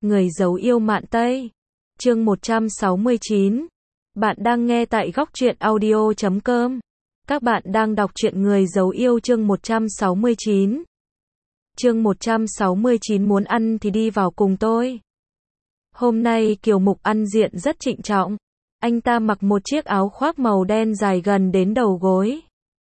Người giấu yêu mạn Tây. Chương 169. Bạn đang nghe tại góc truyện audio.com. Các bạn đang đọc truyện Người giấu yêu chương 169. Chương 169 muốn ăn thì đi vào cùng tôi. Hôm nay Kiều Mục ăn diện rất trịnh trọng. Anh ta mặc một chiếc áo khoác màu đen dài gần đến đầu gối.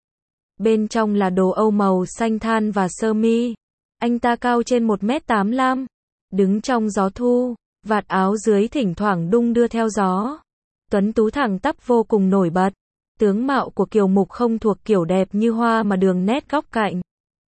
Bên trong là đồ Âu màu xanh than và sơ mi. Anh ta cao trên 1m85. Đứng trong gió thu, vạt áo dưới thỉnh thoảng đung đưa theo gió. Tuấn tú thẳng tắp vô cùng nổi bật. Tướng mạo của Kiều Mục không thuộc kiểu đẹp như hoa mà đường nét góc cạnh.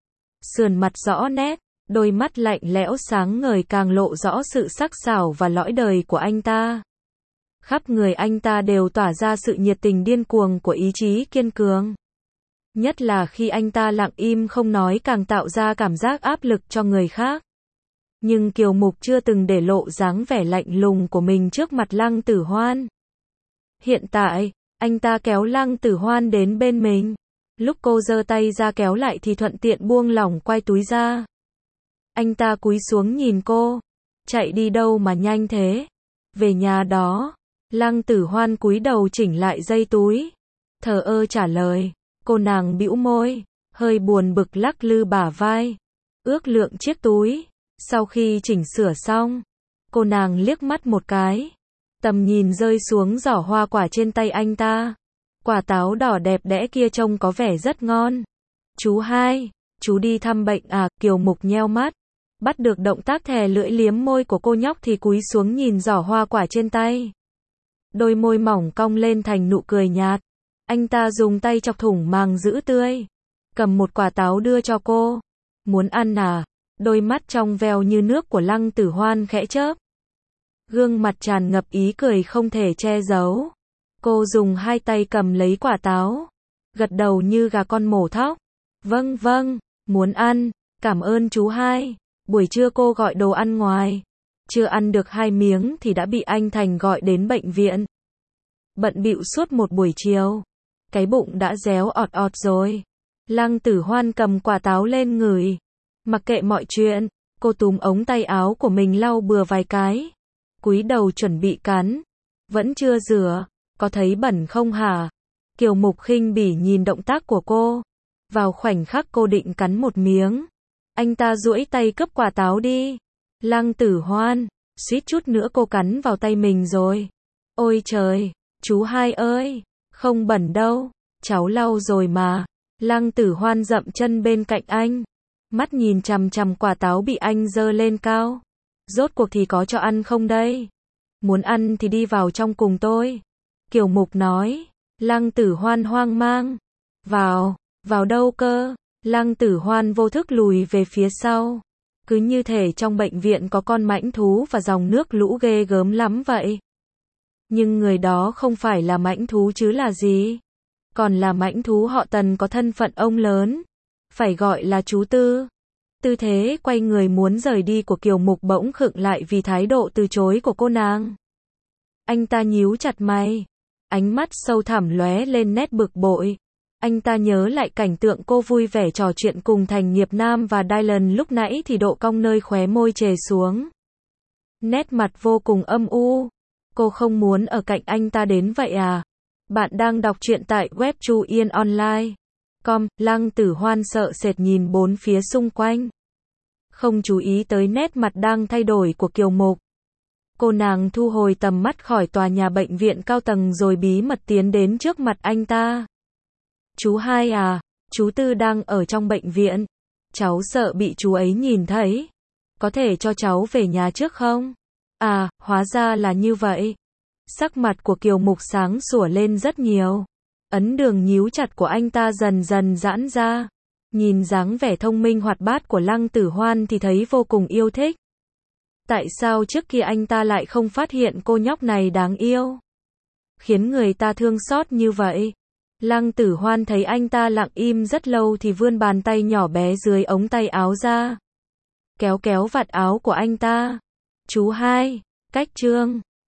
Sườn mặt rõ nét, đôi mắt lạnh lẽo sáng ngời càng lộ rõ sự sắc sảo và lõi đời của anh ta. Khắp người anh ta đều tỏa ra sự nhiệt tình điên cuồng của ý chí kiên cường. Nhất là khi anh ta lặng im không nói càng tạo ra cảm giác áp lực cho người khác. Nhưng Kiều Mục chưa từng để lộ dáng vẻ lạnh lùng của mình trước mặt Lăng Tử Hoan. Hiện tại, anh ta kéo Lăng Tử Hoan đến bên mình. Lúc cô giơ tay ra kéo lại thì thuận tiện buông lỏng quai túi ra. Anh ta cúi xuống nhìn cô. Chạy đi đâu mà nhanh thế? Về nhà đó. Lăng Tử Hoan cúi đầu chỉnh lại dây túi. Thờ ơ trả lời. Cô nàng bĩu môi, hơi buồn bực lắc lư bả vai. Ước lượng chiếc túi. Sau khi chỉnh sửa xong, cô nàng liếc mắt một cái. Tầm nhìn rơi xuống giỏ hoa quả trên tay anh ta. Quả táo đỏ đẹp đẽ kia trông có vẻ rất ngon. Chú hai, chú đi thăm bệnh à? Kiều Mục nheo mắt. Bắt được động tác thè lưỡi liếm môi của cô nhóc thì cúi xuống nhìn giỏ hoa quả trên tay. Đôi môi mỏng cong lên thành nụ cười nhạt. Anh ta dùng tay chọc thủng màng giữ tươi. Cầm một quả táo đưa cho cô. Muốn ăn à? Đôi mắt trong veo như nước của Lăng Tử Hoan khẽ chớp. Gương mặt tràn ngập ý cười không thể che giấu. Cô dùng hai tay cầm lấy quả táo. Gật đầu như gà con mổ thóc. Vâng vâng, muốn ăn, cảm ơn chú hai. Buổi trưa cô gọi đồ ăn ngoài. Chưa ăn được 2 miếng thì đã bị anh Thành gọi đến bệnh viện. Bận bịu suốt một buổi chiều. Cái bụng đã réo ọt ọt rồi. Lăng Tử Hoan cầm quả táo lên ngửi. Mặc kệ mọi chuyện, cô túm ống tay áo của mình lau bừa vài cái. Cúi đầu chuẩn bị cắn. Vẫn chưa rửa, có thấy bẩn không hả? Kiều Mục khinh bỉ nhìn động tác của cô. Vào khoảnh khắc cô định cắn một miếng, anh ta duỗi tay cướp quả táo đi. Lăng Tử Hoan, suýt chút nữa cô cắn vào tay mình rồi. Ôi trời, chú hai ơi, không bẩn đâu, cháu lau rồi mà. Lăng Tử Hoan dậm chân bên cạnh anh. Mắt nhìn chằm chằm quả táo bị anh giơ lên cao. Rốt cuộc thì có cho ăn không đây? Muốn ăn thì đi vào trong cùng tôi. Kiều Mục nói. Lăng Tử Hoan hoang mang. Vào đâu cơ? Lăng Tử Hoan vô thức lùi về phía sau. Cứ như thể trong bệnh viện có con mãnh thú và dòng nước lũ ghê gớm lắm vậy. Nhưng người đó không phải là mãnh thú chứ là gì? Còn là mãnh thú họ Tần có thân phận ông lớn. Phải gọi là chú Tư. Tư thế quay người muốn rời đi của Kiều Mục bỗng khựng lại vì thái độ từ chối của cô nàng. Anh ta nhíu chặt mày. Ánh mắt sâu thẳm lóe lên nét bực bội. Anh ta nhớ lại cảnh tượng cô vui vẻ trò chuyện cùng Thành Nghiệp Nam và Dylan lúc nãy thì độ cong nơi khóe môi trề xuống. Nét mặt vô cùng âm u. Cô không muốn ở cạnh anh ta đến vậy à? Bạn đang đọc truyện tại web chuyenonline.com. Lăng Tử Hoan sợ sệt nhìn bốn phía xung quanh. Không chú ý tới nét mặt đang thay đổi của Kiều Mục. Cô nàng thu hồi tầm mắt khỏi tòa nhà bệnh viện cao tầng rồi bí mật tiến đến trước mặt anh ta. Chú hai à, chú Tư đang ở trong bệnh viện. Cháu sợ bị chú ấy nhìn thấy. Có thể cho cháu về nhà trước không? À, hóa ra là như vậy. Sắc mặt của Kiều Mục sáng sủa lên rất nhiều. Ấn đường nhíu chặt của anh ta dần dần giãn ra. Nhìn dáng vẻ thông minh hoạt bát của Lăng Tử Hoan thì thấy vô cùng yêu thích. Tại sao trước kia anh ta lại không phát hiện cô nhóc này đáng yêu? Khiến người ta thương xót như vậy. Lăng Tử Hoan thấy anh ta lặng im rất lâu thì vươn bàn tay nhỏ bé dưới ống tay áo ra. Kéo kéo vạt áo của anh ta. Chú hai, cách trương.